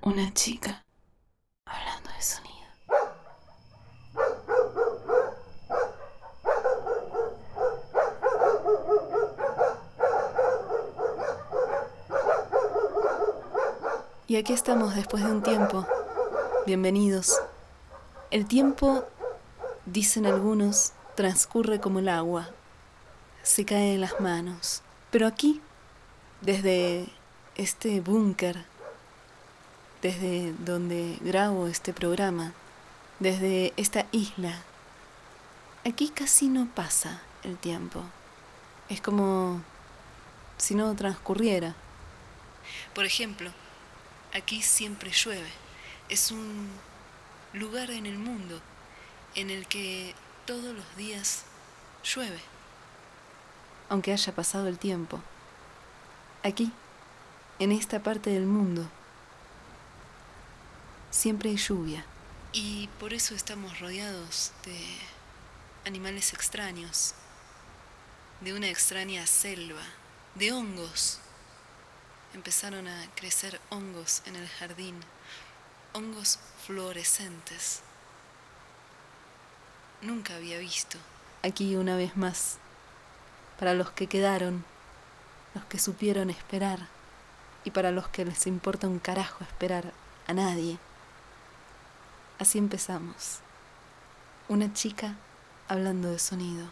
Una chica hablando de sonido. Y aquí estamos después de un tiempo. Bienvenidos. El tiempo, dicen algunos, transcurre como el agua. Se cae en las manos. Pero aquí, desde este búnker, desde donde grabo este programa, desde esta isla, aquí casi no pasa el tiempo. Es como si no transcurriera. Por ejemplo, aquí siempre llueve. Es un lugar en el mundo en el que todos los días llueve, aunque haya pasado el tiempo. Aquí, en esta parte del mundo, siempre hay lluvia. Y por eso estamos rodeados de animales extraños, de una extraña selva, de hongos. Empezaron a crecer hongos en el jardín, hongos fluorescentes. Nunca había visto. Aquí una vez más, para los que quedaron, los que supieron esperar, y para los que les importa un carajo esperar a nadie. Así empezamos. Una chica hablando de sonido.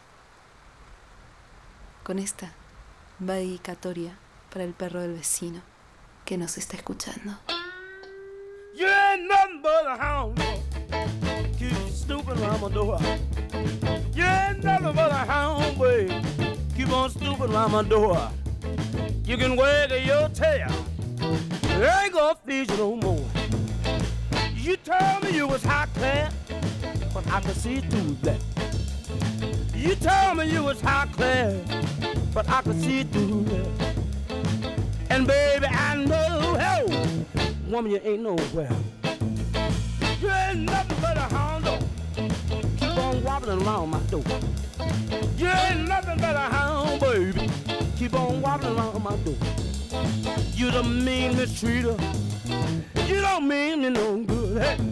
Con esta dedicatoria para el perro del vecino que nos está escuchando. You ain't nothing but a hound dog. Keep snooping around my door. You ain't nothing but a hound, babe. Keep on snooping around my door. You can wag your tail. I ain't gonna feed you no more. You told me you was high class, but I can see through that. You told me you was high class, but I can see through that. And baby, I know, hell, woman, you ain't nowhere. You ain't nothing but a hound dog. Keep on wobbling around my door. You ain't nothing but a hound, baby. Keep on wobbling around my door. You the mean mistreater. You don't mean me no good. Hey.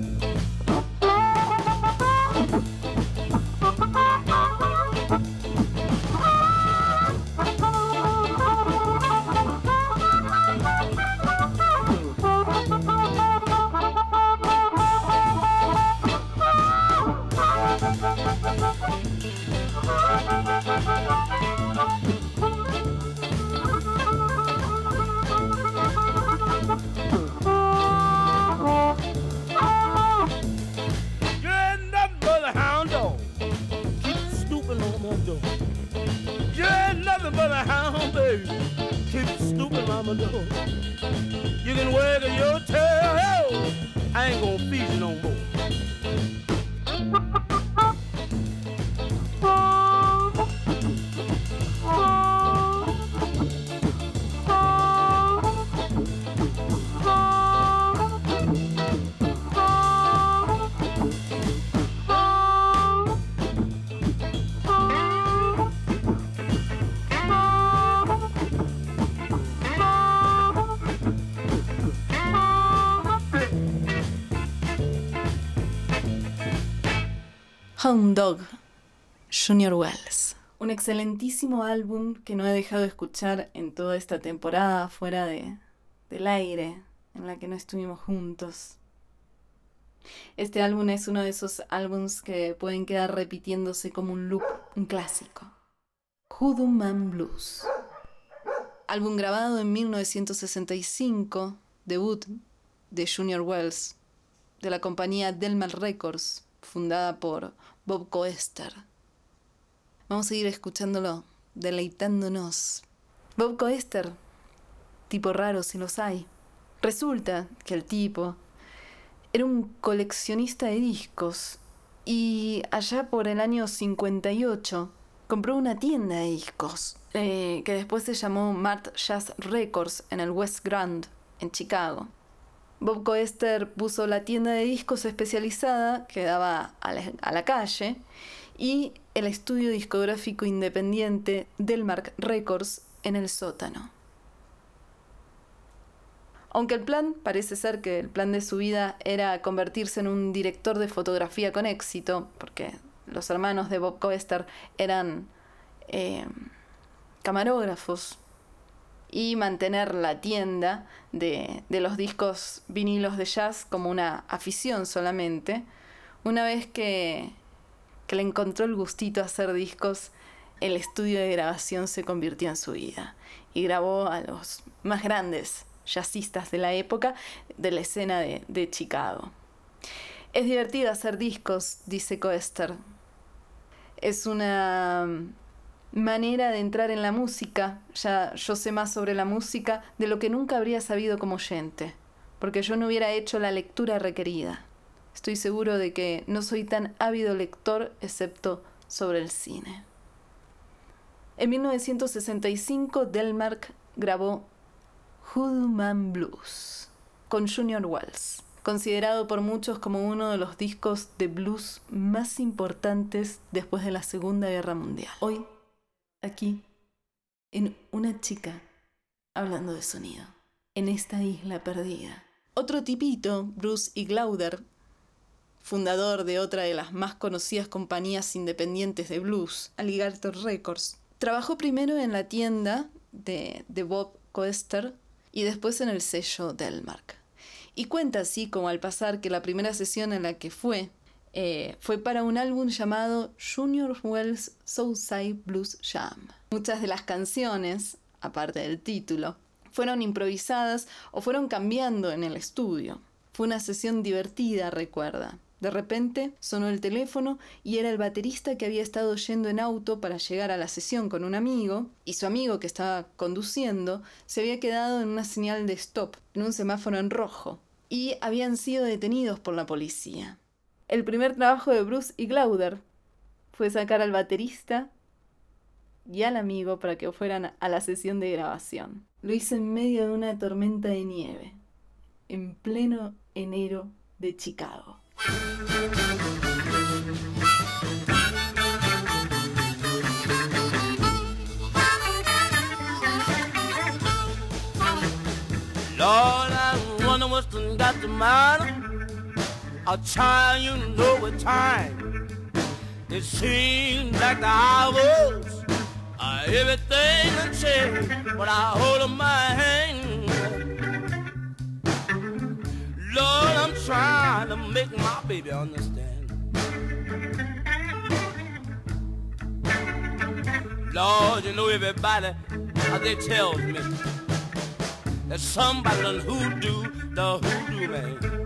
You can wag your tail, hell, I ain't gonna feed you no more. Hound Dog, Junior Wells. Un excelentísimo álbum que no he dejado de escuchar en toda esta temporada fuera del aire, en la que no estuvimos juntos. Este álbum es uno de esos álbums que pueden quedar repitiéndose como un loop, un clásico. Hoodoo Man Blues. Álbum grabado en 1965, debut de Junior Wells, de la compañía Delmar Records, fundada por Bob Koester. Vamos a ir escuchándolo, deleitándonos. Bob Koester, tipo raro si los hay. Resulta que el tipo era un coleccionista de discos y allá por el año 58 compró una tienda de discos que después se llamó Mart Jazz Records en el West Grand, en Chicago. Bob Koester puso la tienda de discos especializada que daba a la calle y el estudio discográfico independiente Delmar Records en el sótano. Aunque el plan, parece ser que el plan de su vida era convertirse en un director de fotografía con éxito, porque los hermanos de Bob Koester eran camarógrafos, y mantener la tienda de los discos vinilos de jazz como una afición solamente. Una vez que le encontró el gustito a hacer discos, el estudio de grabación se convirtió en su vida y grabó a los más grandes jazzistas de la época de la escena de Chicago. Es divertido hacer discos, dice Koester. Es una manera de entrar en la música. Ya yo sé más sobre la música de lo que nunca habría sabido como oyente, porque yo no hubiera hecho la lectura requerida. Estoy seguro de que no soy tan ávido lector excepto sobre el cine. En 1965, Delmark grabó Hoodoo Man Blues con Junior Wells, considerado por muchos como uno de los discos de blues más importantes después de la Segunda Guerra Mundial. Hoy, aquí, en Una chica hablando de sonido, en esta isla perdida. Otro tipito, Bruce E. Glauder, fundador de otra de las más conocidas compañías independientes de blues, Alligator Records, trabajó primero en la tienda de Bob Koester y después en el sello Delmark. Y cuenta así como al pasar que la primera sesión en la que fue para un álbum llamado Junior Wells Southside Blues Jam. Muchas de las canciones, aparte del título, fueron improvisadas o fueron cambiando en el estudio. Fue una sesión divertida, recuerda. De repente sonó el teléfono y era el baterista que había estado yendo en auto para llegar a la sesión con un amigo, y su amigo que estaba conduciendo se había quedado en una señal de stop, en un semáforo en rojo, y habían sido detenidos por la policía. El primer trabajo de Bruce y Glauder fue sacar al baterista y al amigo para que fueran a la sesión de grabación. Lo hizo en medio de una tormenta de nieve, en pleno enero de Chicago. Lord, I wonder what's done got the matter. I'll try, you know with time. It seems like the hours are everything that change, but I hold up my hand. Lord, I'm trying to make my baby understand. Lord, you know everybody, they tell me that somebody done hoodoo, the hoodoo man.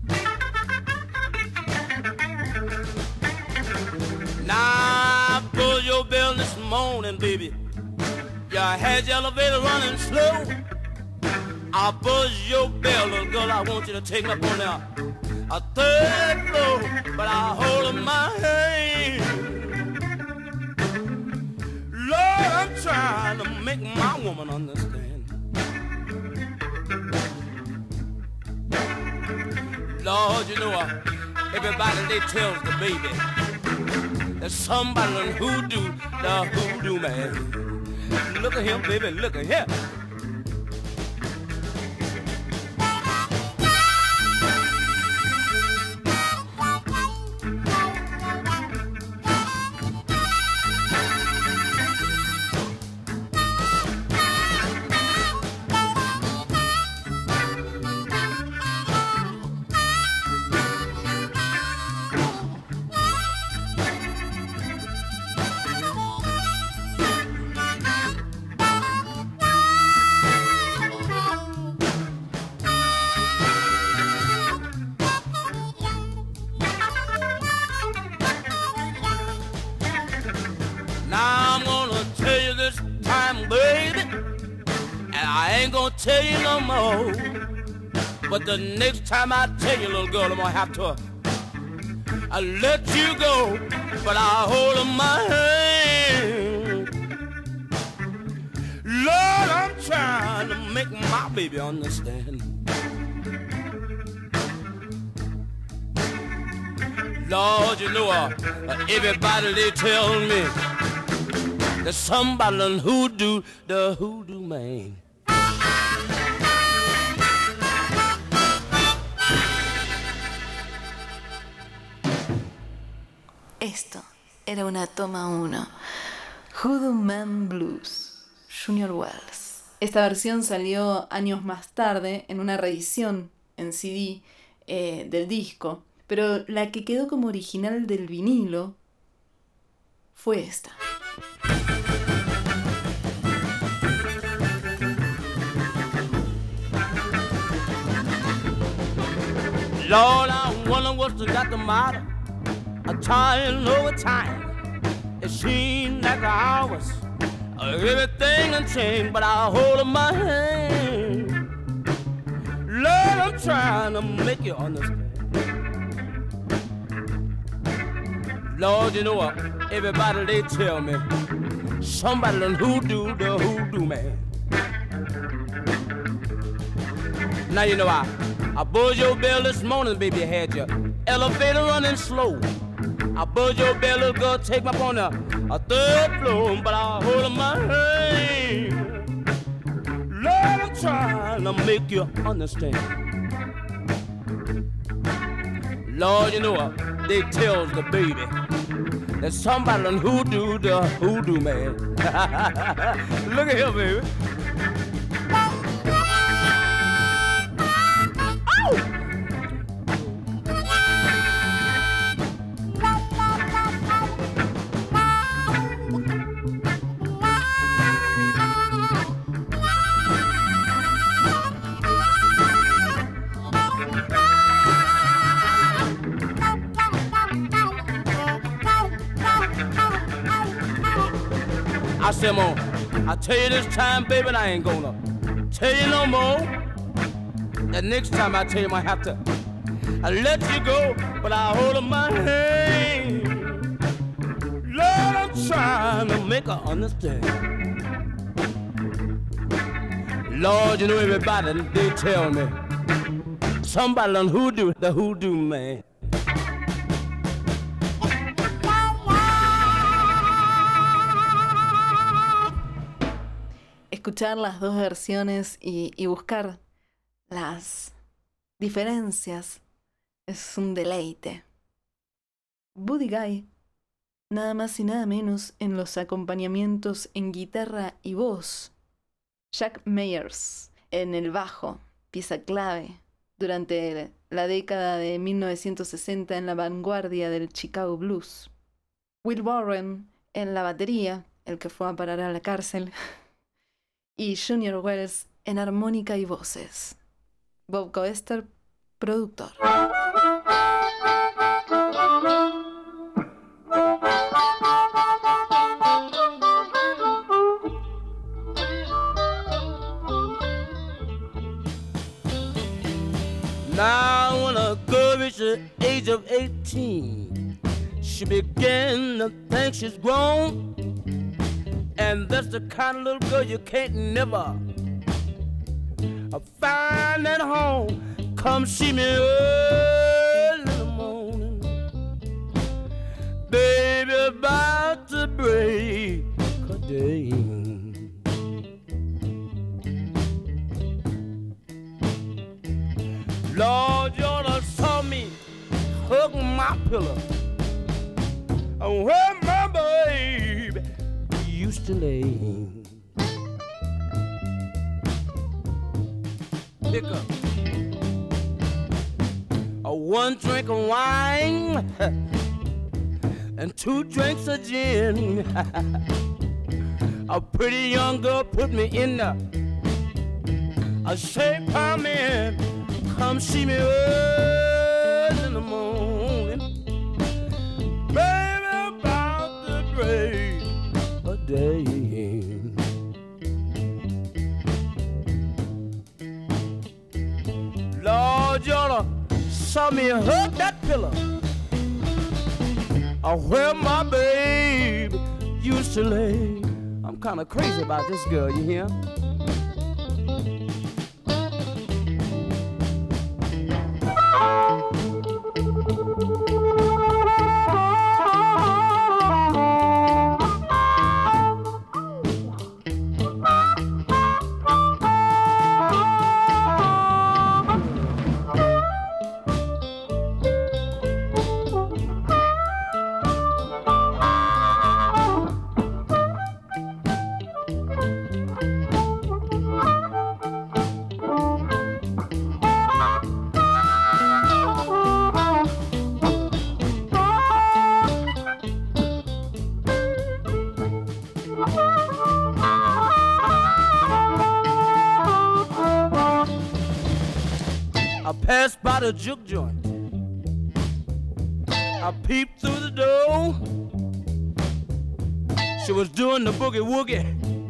Now, I pulled your bell this morning, baby. You had your elevator running slow. I buzz your bell, little girl, I want you to take me up on a third floor, but I hold up my hand. Lord, I'm trying to make my woman understand. Lord, you know, everybody, they tells the baby that somebody done hoodoo, the hoodoo man. Look at him, baby, look at him. Tell you no more, but the next time I tell you, little girl, I'm gonna have to I let you go, but I hold up my hand. Lord, I'm trying to make my baby understand. Lord, you know, everybody, they tell me that somebody done hoodoo, the hoodoo man. era una toma 1. Hoodoo Man Blues, Junior Wells. Esta versión salió años más tarde en una reedición en CD del disco, pero la que quedó como original del vinilo fue esta. Lord, I wonder what's got the matter. I'm trying over time. It seems like the hours, everything done changed, but I hold in my hand. Lord, I'm trying to make you understand. Lord, you know what? Everybody, they tell me somebody done hoodoo the hoodoo man. Now you know I buzzed your bell this morning, baby, had your elevator running slow. I buzzed your bell, little girl, take me up on a 3rd floor, but I hold in my hand. Lord, I'm trying to make you understand. Lord, you know what? They tells the baby that somebody done hoodoo the hoodoo man. Look at here, baby. I said, Mom, I tell you this time, baby, I ain't gonna tell you no more. The next time I tell you, I have to let you go, but I hold in my hand. Lord, I'm trying to make her understand. Lord, you know everybody, they tell me somebody done hoodoo the hoodoo man. Escuchar las dos versiones y buscar las diferencias es un deleite. Buddy Guy, nada más y nada menos en los acompañamientos en guitarra y voz. Jack Myers en el bajo, pieza clave durante la década de 1960 en la vanguardia del Chicago Blues. Will Warren en la batería, el que fue a parar a la cárcel. Y Junior Wells en armónica y voces. Bob Coester, productor. Now when a girl reaches the age of 18, she began to think she's grown. And that's the kind of little girl you can't never find at home. Come see me early in the morning, baby, about to break a day. Lord, you done saw me hug my pillow where my baby used to lay. Pick up one drink of wine and 2 drinks of gin. A pretty young girl put me in a shape I'm in. Come see me early in the morning, baby, about to break a day. Lord, you oughta saw me hug that pillow where my baby used to lay. I'm kinda crazy about this girl, you hear? I passed by the juke joint. I peeped through the door. She was doing the boogie woogie.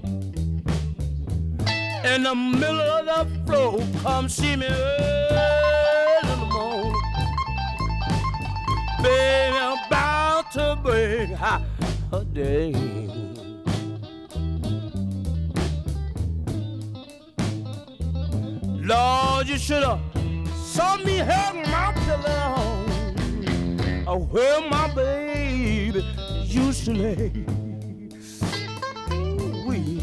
In the middle of the floor, come see me early in the morning. Baby, I'm about to break her day. Lord, you should have saw me hugging my pillow. Oh, where my baby used to lay. Ooh-wee.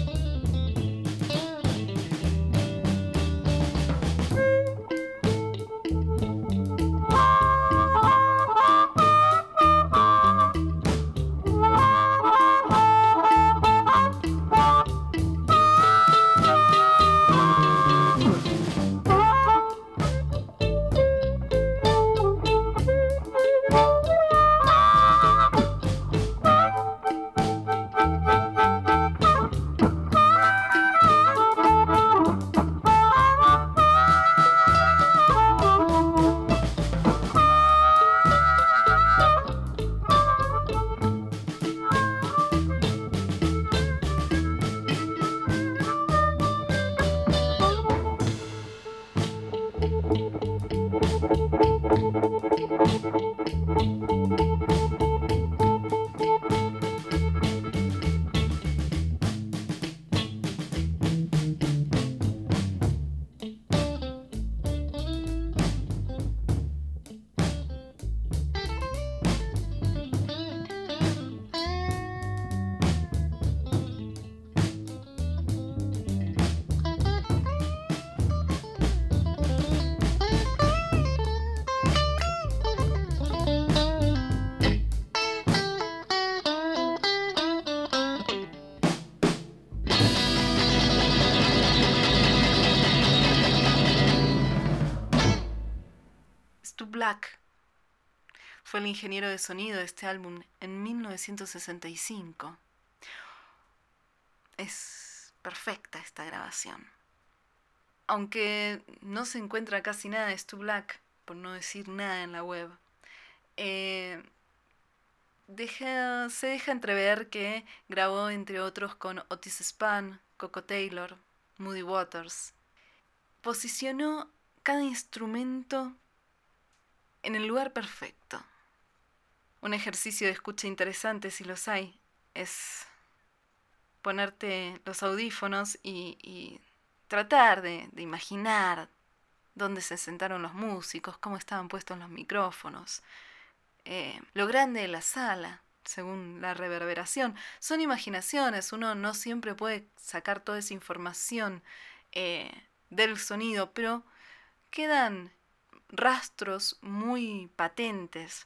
Stu Black fue el ingeniero de sonido de este álbum en 1965. Es perfecta esta grabación. Aunque no se encuentra casi nada de Stu Black, por no decir nada en la web, se deja entrever que grabó entre otros con Otis Spann, Coco Taylor, Muddy Waters. Posicionó cada instrumento en el lugar perfecto. Un ejercicio de escucha interesante, si los hay, es ponerte los audífonos y tratar de imaginar dónde se sentaron los músicos, cómo estaban puestos los micrófonos, lo grande de la sala, según la reverberación. Son imaginaciones, uno no siempre puede sacar toda esa información del sonido, pero quedan rastros muy patentes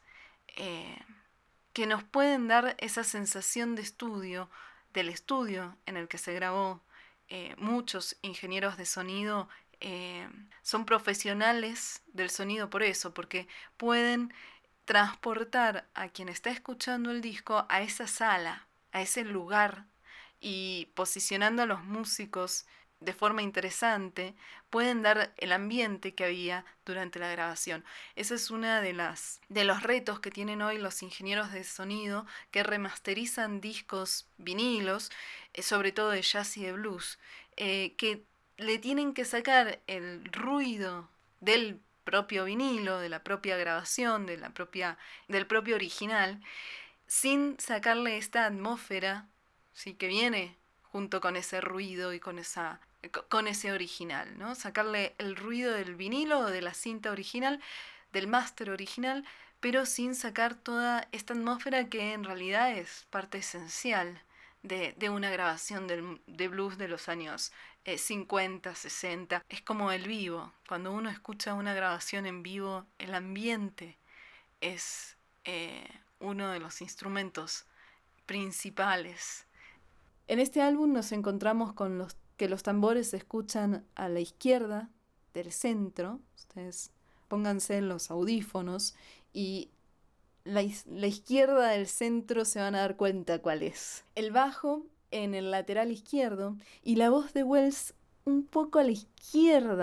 que nos pueden dar esa sensación de estudio, del estudio en el que se grabó. Muchos ingenieros de sonido son profesionales del sonido por eso, porque pueden transportar a quien está escuchando el disco a esa sala, a ese lugar, y posicionando a los músicos de forma interesante, pueden dar el ambiente que había durante la grabación. Ese es uno de los retos que tienen hoy los ingenieros de sonido que remasterizan discos vinilos, sobre todo de jazz y de blues, que le tienen que sacar el ruido del propio vinilo, de la propia grabación, del propio original, sin sacarle esta atmósfera, ¿sí?, que viene junto con ese ruido y con ese original, ¿no? Sacarle el ruido del vinilo o de la cinta original, del máster original, pero sin sacar toda esta atmósfera que en realidad es parte esencial de una grabación de blues de los años 50, 60. Es como el vivo. Cuando uno escucha una grabación en vivo, el ambiente es uno de los instrumentos principales. En este álbum nos encontramos con que los tambores se escuchan a la izquierda del centro. Ustedes pónganse en los audífonos y la izquierda del centro se van a dar cuenta cuál es. El bajo en el lateral izquierdo y la voz de Wells un poco a la izquierda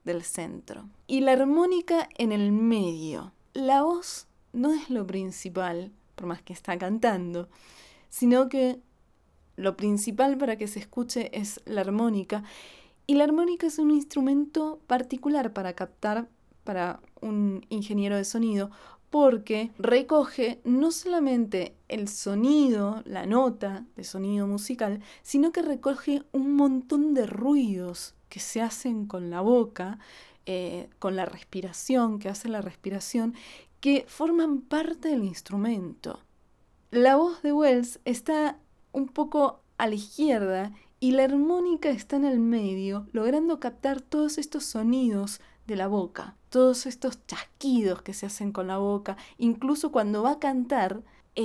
del centro y la armónica en el medio. La voz no es lo principal, por más que está cantando, sino que lo principal para que se escuche es la armónica. Y la armónica es un instrumento particular para captar para un ingeniero de sonido, porque recoge no solamente el sonido, la nota de sonido musical, sino que recoge un montón de ruidos que se hacen con la boca, con la respiración, que hace la respiración, que forman parte del instrumento. La voz de Wells está un poco a la izquierda y la armónica está en el medio, logrando captar todos estos sonidos de la boca, todos estos chasquidos que se hacen con la boca, incluso cuando va a cantar,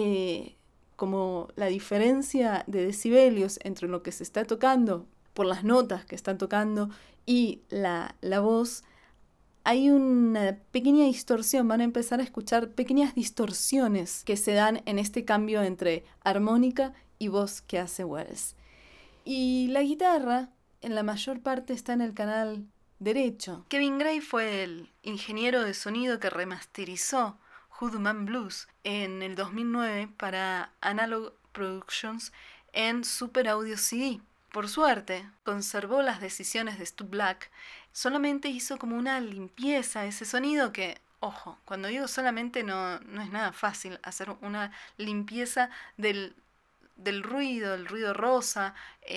como la diferencia de decibelios entre lo que se está tocando por las notas que están tocando y la voz, hay una pequeña distorsión, van a empezar a escuchar pequeñas distorsiones que se dan en este cambio entre armónica y voz que hace Wells. Y la guitarra, en la mayor parte, está en el canal derecho. Kevin Gray fue el ingeniero de sonido que remasterizó Hoodoo Blues en el 2009 para Analog Productions en Super Audio CD. Por suerte, conservó las decisiones de Stu Black, solamente hizo como una limpieza ese sonido que, ojo, cuando digo solamente no es nada fácil hacer una limpieza del ruido, el ruido rosa,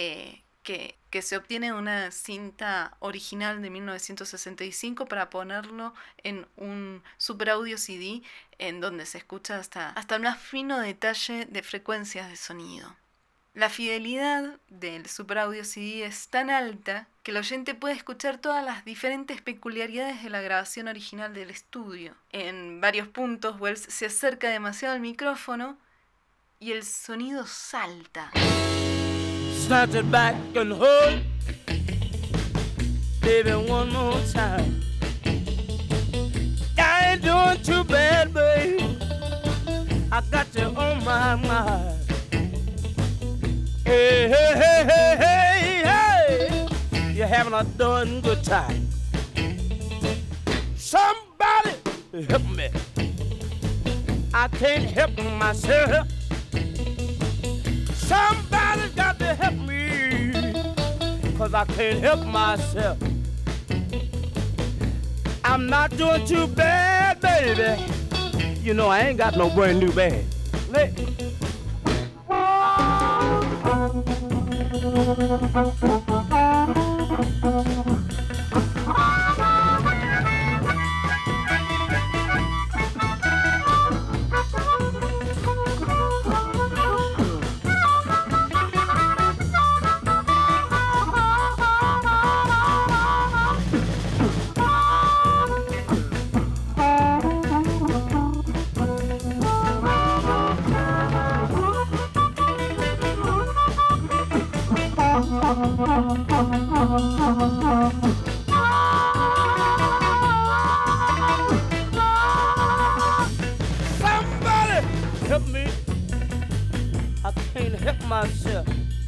que se obtiene de una cinta original de 1965 para ponerlo en un Super Audio CD en donde se escucha hasta el más fino detalle de frecuencias de sonido. La fidelidad del Super Audio CD es tan alta que el oyente puede escuchar todas las diferentes peculiaridades de la grabación original del estudio. En varios puntos, Wells se acerca demasiado al micrófono y el sonido salta. Snatch it back and hold, baby, one more time. I ain't doing too bad, babe. I got you on my mind. Hey, hey, hey, hey, hey, hey. You're having a darn good time. Somebody help me. I can't help myself. Somebody's got to help me, 'cause I can't help myself. I'm not doing too bad, baby. You know I ain't got no brand new bag. Somebody help me. I can't help myself.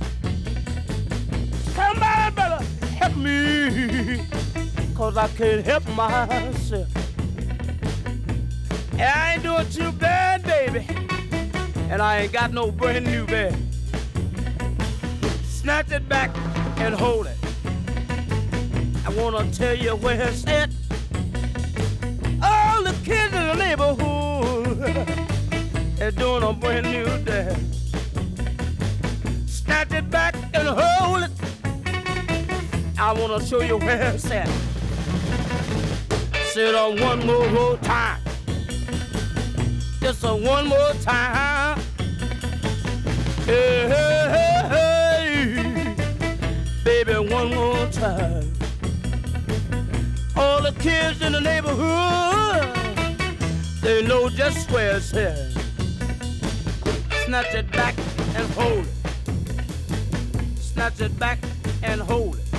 Somebody better help me, 'cause I can't help myself. And I ain't doing too bad, baby. And I ain't got no brand new bed. Snatch it back and hold it. I wanna tell you where it's at. All the kids in the neighborhood are doing a brand new dance. Snatch it back and hold it. I wanna show you where it's at. Sit on one more time. Just one more time. Hey, hey, hey, hey. Baby, one more time. All the kids in the neighborhood, they know just where it's at. Snatch it back and hold it. Snatch it back and hold it.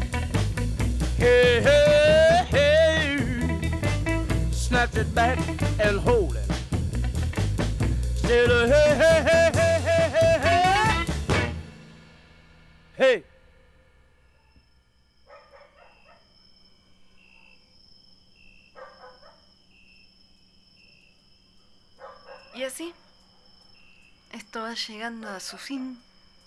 Hey, hey, hey. Snatch it back and hold it. Say the hey, hey, hey, hey, hey, hey, hey. Hey. Y así, esto va llegando a su fin.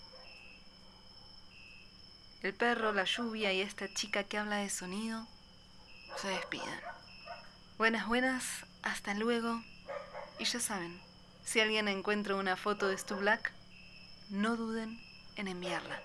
El perro, la lluvia y esta chica que habla de sonido se despiden. Buenas, buenas, hasta luego. Y ya saben, si alguien encuentra una foto de Stu Black, no duden en enviarla.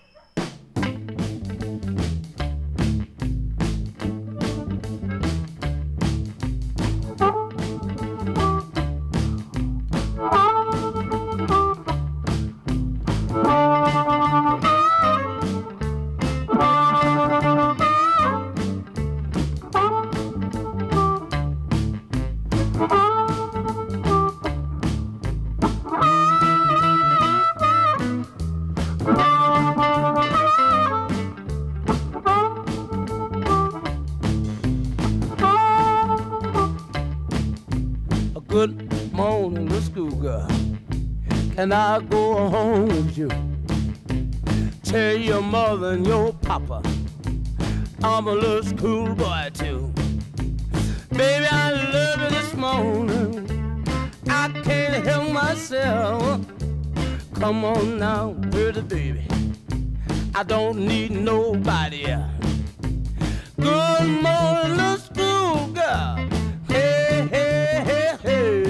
Good morning, little schoolgirl. Can I go home with you? Tell your mother and your papa I'm a little schoolboy too. Baby, I love you this morning. I can't help myself. Come on now, pretty baby. I don't need nobody else. Good morning, little schoolgirl. Hey, hey, hey, hey.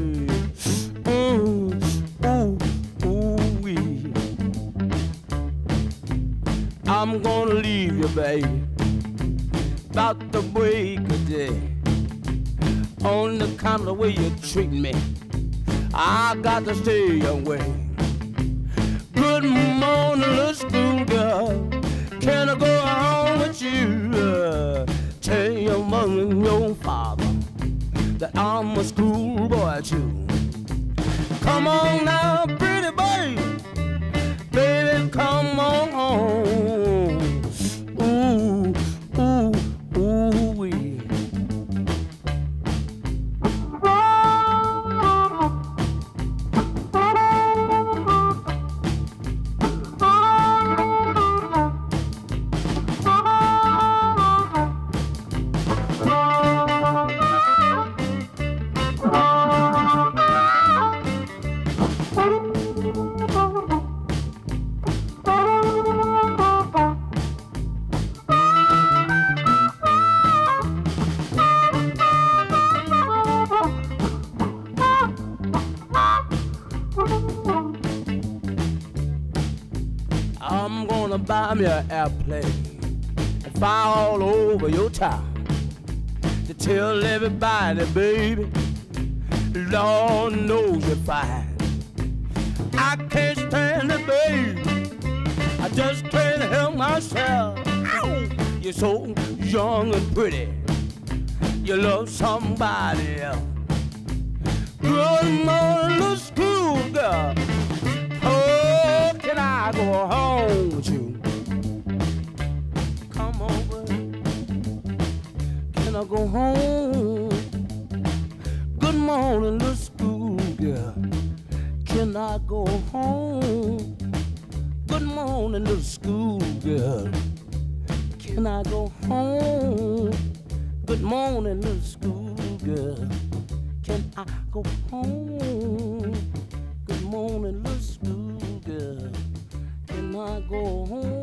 Ooh, wee. I'm gonna leave you, baby, about the break of day. On the kind of the way you treat me, I got to stay away. Good morning, little schoolgirl. Can I go home with you? Tell your mother and your father that I'm a schoolboy too. Come on now, pretty baby, baby, come on home. Ooh, ooh, ooh, wee. I'm gonna buy me an airplane and fly all over your town to tell everybody, baby, Lord knows you're fine. I can't stand it, baby, I just can't help myself. Ow! You're so young and pretty, you love somebody else. Good morning, little schoolgirl. Oh, can I go home with you? Come over. Can I go home? Good morning, little schoolgirl. Can I go home? Good morning, little schoolgirl. Can I go home? Good morning, little schoolgirl. Can I go home? Good morning, little schoolgirl. Can I go home?